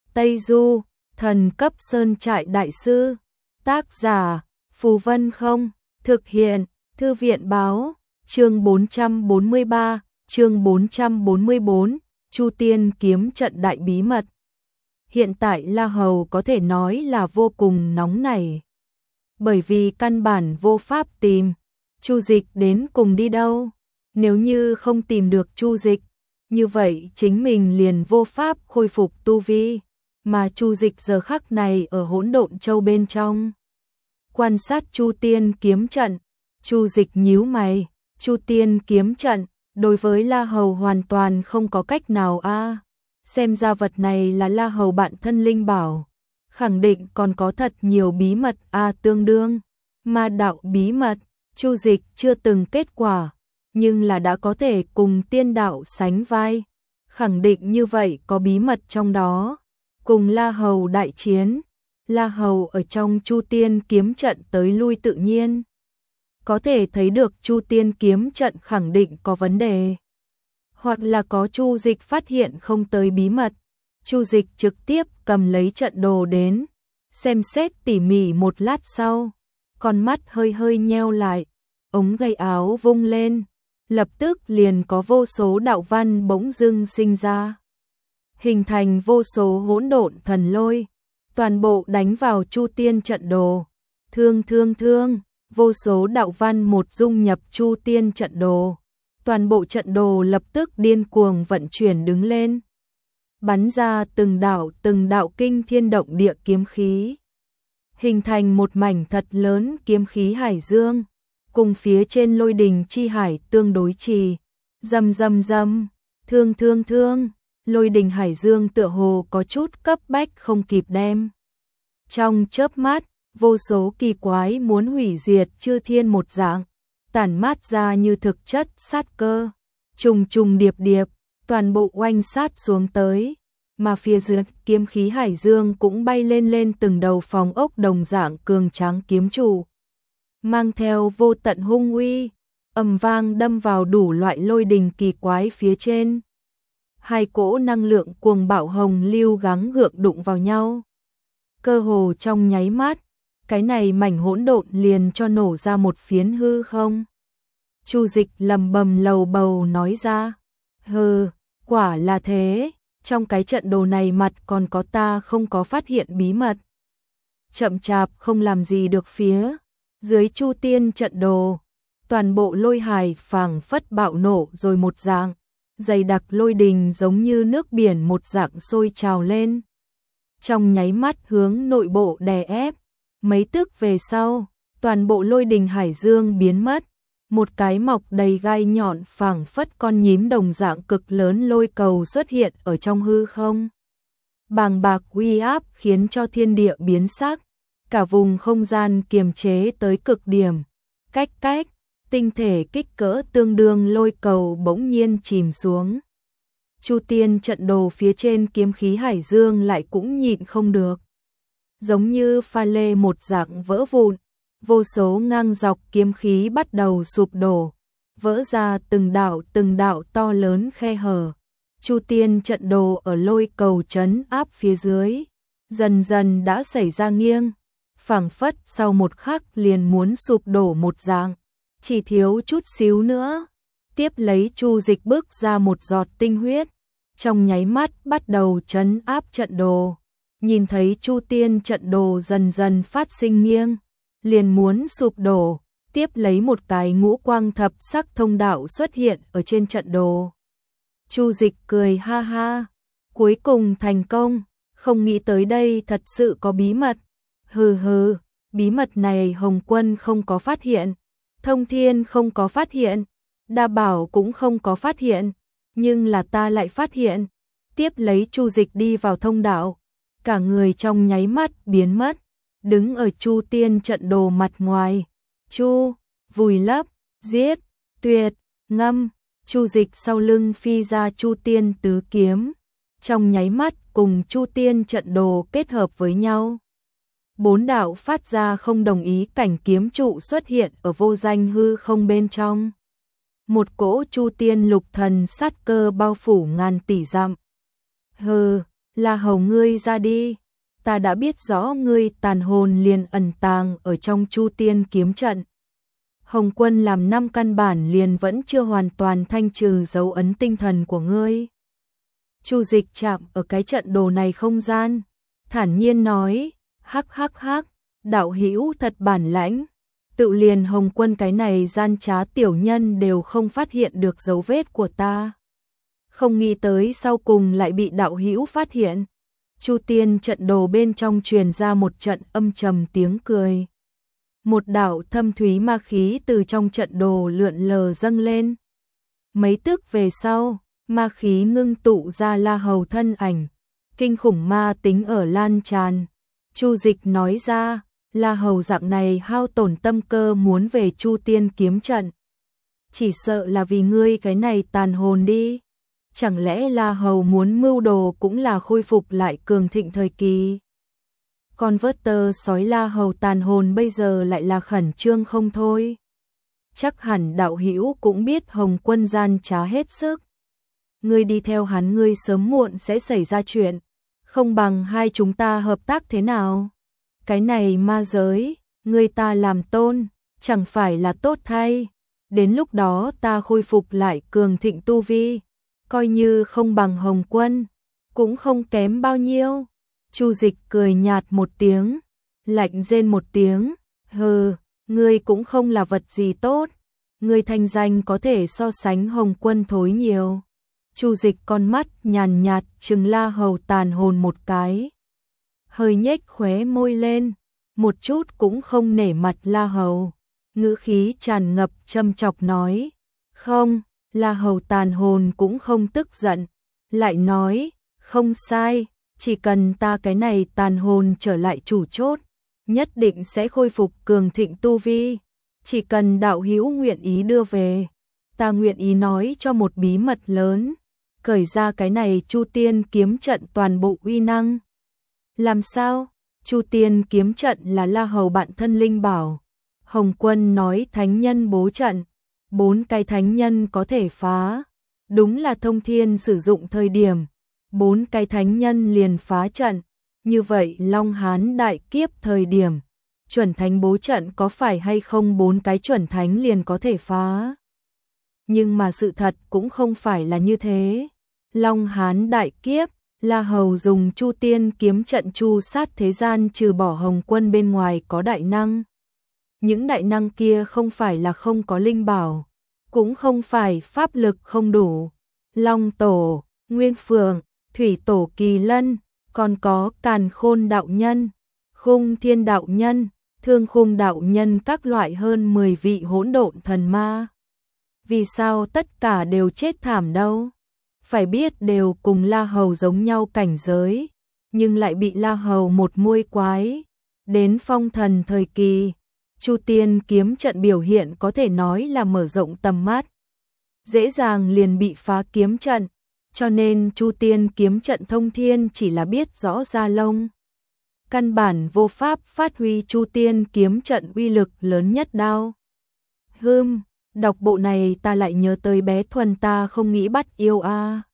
Tây Du, thần cấp sơn trại đại sư. Tác giả, Phù Vân Không. Thực hiện, Thư viện báo. Chương 443, chương 444, Chu Tiên kiếm trận đại bí mật. Hiện tại La Hầu có thể nói là vô cùng nóng nảy. Bởi vì căn bản vô pháp tìm Chu Dịch đến cùng đi đâu. Nếu như không tìm được Chu Dịch, như vậy chính mình liền vô pháp khôi phục tu vi, mà Chu Dịch giờ khắc này ở Hỗn Độn Châu bên trong. Quan sát Chu Tiên kiếm trận, Chu Dịch nhíu mày, Chu Tiên kiếm trận, đối với La Hầu hoàn toàn không có cách nào a. Xem ra vật này là La Hầu bạn thân linh bảo, khẳng định còn có thật nhiều bí mật a, tương đương ma đạo bí mật, Chu Dịch chưa từng kết quả, nhưng là đã có thể cùng tiên đạo sánh vai, khẳng định như vậy có bí mật trong đó. Cùng La Hầu đại chiến, La Hầu ở trong Chu Tiên kiếm trận tới lui tự nhiên, có thể thấy được Chu Tiên kiếm trận khẳng định có vấn đề, hoặc là có Chu Dịch phát hiện không tới bí mật. Chu Dịch trực tiếp cầm lấy trận đồ đến, xem xét tỉ mỉ một lát sau, con mắt hơi hơi nheo lại, ống tay áo vung lên, lập tức liền có vô số đạo văn bỗng dưng sinh ra, hình thành vô số hỗn độn thần lôi, toàn bộ đánh vào Chu Tiên trận đồ. Thương, vô số đạo văn một dung nhập Chu Tiên trận đồ, toàn bộ trận đồ lập tức điên cuồng vận chuyển đứng lên, bắn ra từng đạo kinh thiên động địa kiếm khí, hình thành một mảnh thật lớn kiếm khí hải dương, cùng phía trên lôi đình chi hải tương đối trì. Rầm, thương, lôi đình hải dương tựa hồ có chút cấp bách không kịp đem. Trong chớp mắt, vô số kỳ quái muốn hủy diệt chư thiên một dạng, tản mát ra như thực chất sát cơ, trùng điệp, toàn bộ oanh sát xuống tới, mà phía dưới kiếm khí hải dương cũng bay lên từng đầu phòng ốc đồng dạng cường tráng kiếm trụ, mang theo vô tận hung uy, ầm vang đâm vào đủ loại lôi đình kỳ quái phía trên. Hai cỗ năng lượng cuồng bạo hồng lưu gắng gượng đụng vào nhau, cơ hồ trong nháy mắt, cái này mảnh hỗn độn liền cho nổ ra một phiến hư không. Chu Dịch lầm bầm lầu bầu nói ra, quả là thế, trong cái trận đồ này mặt còn có ta không có phát hiện bí mật. Chậm chạp không làm gì được phía dưới Chu Tiên trận đồ, toàn bộ lôi hải phảng phất bạo nổ rồi một dạng, dày đặc lôi đình giống như nước biển một dạng sôi trào lên, trong nháy mắt hướng nội bộ đè ép. Mấy tức về sau, toàn bộ lôi đình hải dương biến mất, một cái mọc đầy gai nhọn phảng phất con nhím đồng dạng cực lớn lôi cầu xuất hiện ở trong hư không. Bàng bạc uy áp khiến cho thiên địa biến sắc, cả vùng không gian kiềm chế tới cực điểm. Cách, tinh thể kích cỡ tương đương lôi cầu bỗng nhiên chìm xuống. Chu Tiên trận đồ phía trên kiếm khí hải dương lại cũng nhịn không được, giống như pha lê một dạng vỡ vụn, vô số ngang dọc kiếm khí bắt đầu sụp đổ, vỡ ra từng đạo to lớn khe hở. Chu Tiên trận đồ ở lôi cầu trấn áp phía dưới, dần dần đã xảy ra nghiêng, phảng phất sau một khắc liền muốn sụp đổ một dạng, chỉ thiếu chút xíu nữa. Tiếp lấy Chu Dịch bước ra một giọt tinh huyết, trong nháy mắt bắt đầu trấn áp trận đồ. Nhìn thấy Chu Tiên trận đồ dần dần phát sinh nghiêng, liền muốn sụp đổ, tiếp lấy một cái ngũ quang thập sắc thông đạo xuất hiện ở trên trận đồ. Chu Dịch cười ha ha, cuối cùng thành công, không nghĩ tới đây thật sự có bí mật. Bí mật này Hồng Quân không có phát hiện, Thông Thiên không có phát hiện, Đa Bảo cũng không có phát hiện, nhưng là ta lại phát hiện. Tiếp lấy Chu Dịch đi vào thông đạo, cả người trong nháy mắt biến mất, đứng ở Chu Tiên trận đồ mặt ngoài. Chu, vùi lấp, giết, tuyệt, ngâm. Chu Dịch sau lưng phi ra Chu Tiên tứ kiếm, trong nháy mắt cùng Chu Tiên trận đồ kết hợp với nhau. Bốn đạo phát ra không đồng ý cảnh kiếm trụ xuất hiện ở vô danh hư không bên trong. Một cỗ Chu Tiên lục thần sát cơ bao phủ ngàn tỷ dặm. La Hầu ngươi ra đi, ta đã biết rõ ngươi tàn hồn liền ẩn tàng ở trong Chu Tiên kiếm trận. Hồng Quân làm 5 căn bản liền vẫn chưa hoàn toàn thanh trừ dấu ấn tinh thần của ngươi. Chu Dịch chạm ở cái trận đồ này không gian, thản nhiên nói, hắc hắc hắc, đạo hữu thật bản lãnh, tự liền Hồng Quân cái này gian trá tiểu nhân đều không phát hiện được dấu vết của ta. Không nghĩ tới sau cùng lại bị đạo hữu phát hiện. Chu Tiên trận đồ bên trong truyền ra một trận âm trầm tiếng cười. Một đạo thâm thúy ma khí từ trong trận đồ lượn lờ dâng lên. Mấy tức về sau, ma khí ngưng tụ ra La Hầu thân ảnh, kinh khủng ma tính ở lan tràn. Chu Dịch nói ra, La Hầu dạng này hao tổn tâm cơ muốn về Chu Tiên kiếm trận. Chỉ sợ là vì ngươi cái này tàn hồn đi. Chẳng lẽ La Hầu muốn mưu đồ cũng là khôi phục lại cường thịnh thời kỳ? Con vớt tơ sói La Hầu tàn hồn bây giờ lại là khẩn trương không thôi. Chắc hẳn đạo hữu cũng biết Hồng Quân gian trá hết sức. Ngươi đi theo hắn ngươi sớm muộn sẽ xảy ra chuyện. Không bằng hai chúng ta hợp tác thế nào? Cái này ma giới, ngươi ta làm tôn, chẳng phải là tốt thay. Đến lúc đó ta khôi phục lại cường thịnh tu vi. Coi như không bằng Hồng Quân, cũng không kém bao nhiêu. Chu Dịch cười nhạt một tiếng, lạnh rên một tiếng, hừ, ngươi cũng không là vật gì tốt, ngươi thanh danh có thể so sánh Hồng Quân thối nhiều. Chu Dịch con mắt nhàn nhạt trừng La Hầu tàn hồn một cái, hơi nhếch khóe môi lên, một chút cũng không nể mặt La Hầu, ngữ khí tràn ngập châm chọc nói, không. La Hầu tàn hồn cũng không tức giận, lại nói, không sai, chỉ cần ta cái này tàn hồn trở lại chủ chốt, nhất định sẽ khôi phục cường thịnh tu vi, chỉ cần đạo hữu nguyện ý đưa về, ta nguyện ý nói cho một bí mật lớn, cởi ra cái này Chu Tiên kiếm trận toàn bộ uy năng. Làm sao? Chu Tiên kiếm trận là La Hầu bạn thân linh bảo. Hồng Quân nói thánh nhân bố trận. 4 cái thánh nhân có thể phá, đúng là thông thiên sử dụng thời điểm, 4 cái thánh nhân liền phá trận, như vậy Long Hán đại kiếp thời điểm, chuẩn thánh bố trận có phải hay không 4 cái chuẩn thánh liền có thể phá. Nhưng mà sự thật cũng không phải là như thế. Long Hán đại kiếp, La Hầu dùng Chu Tiên kiếm trận chu sát thế gian trừ bỏ Hồng Quân bên ngoài có đại năng. Những đại năng kia không phải là không có linh bảo, cũng không phải pháp lực không đủ. Long Tổ, Nguyên Phượng, Thủy Tổ Kỳ Lân, còn có Càn Khôn đạo nhân, Khung Thiên đạo nhân, Thương Khung đạo nhân các loại hơn 10 vị hỗn độn thần ma. Vì sao tất cả đều chết thảm đâu? Phải biết đều cùng La Hầu giống nhau cảnh giới, nhưng lại bị La Hầu một muôi quái. Đến phong thần thời kỳ, Chu Tiên kiếm trận biểu hiện có thể nói là mở rộng tầm mắt. Dễ dàng liền bị phá kiếm trận, cho nên Chu Tiên kiếm trận thông thiên chỉ là biết rõ da lông. Căn bản vô pháp phát huy Chu Tiên kiếm trận uy lực lớn nhất đao. Đọc bộ này ta lại nhớ tới bé Thuần ta không nghĩ bắt yêu a.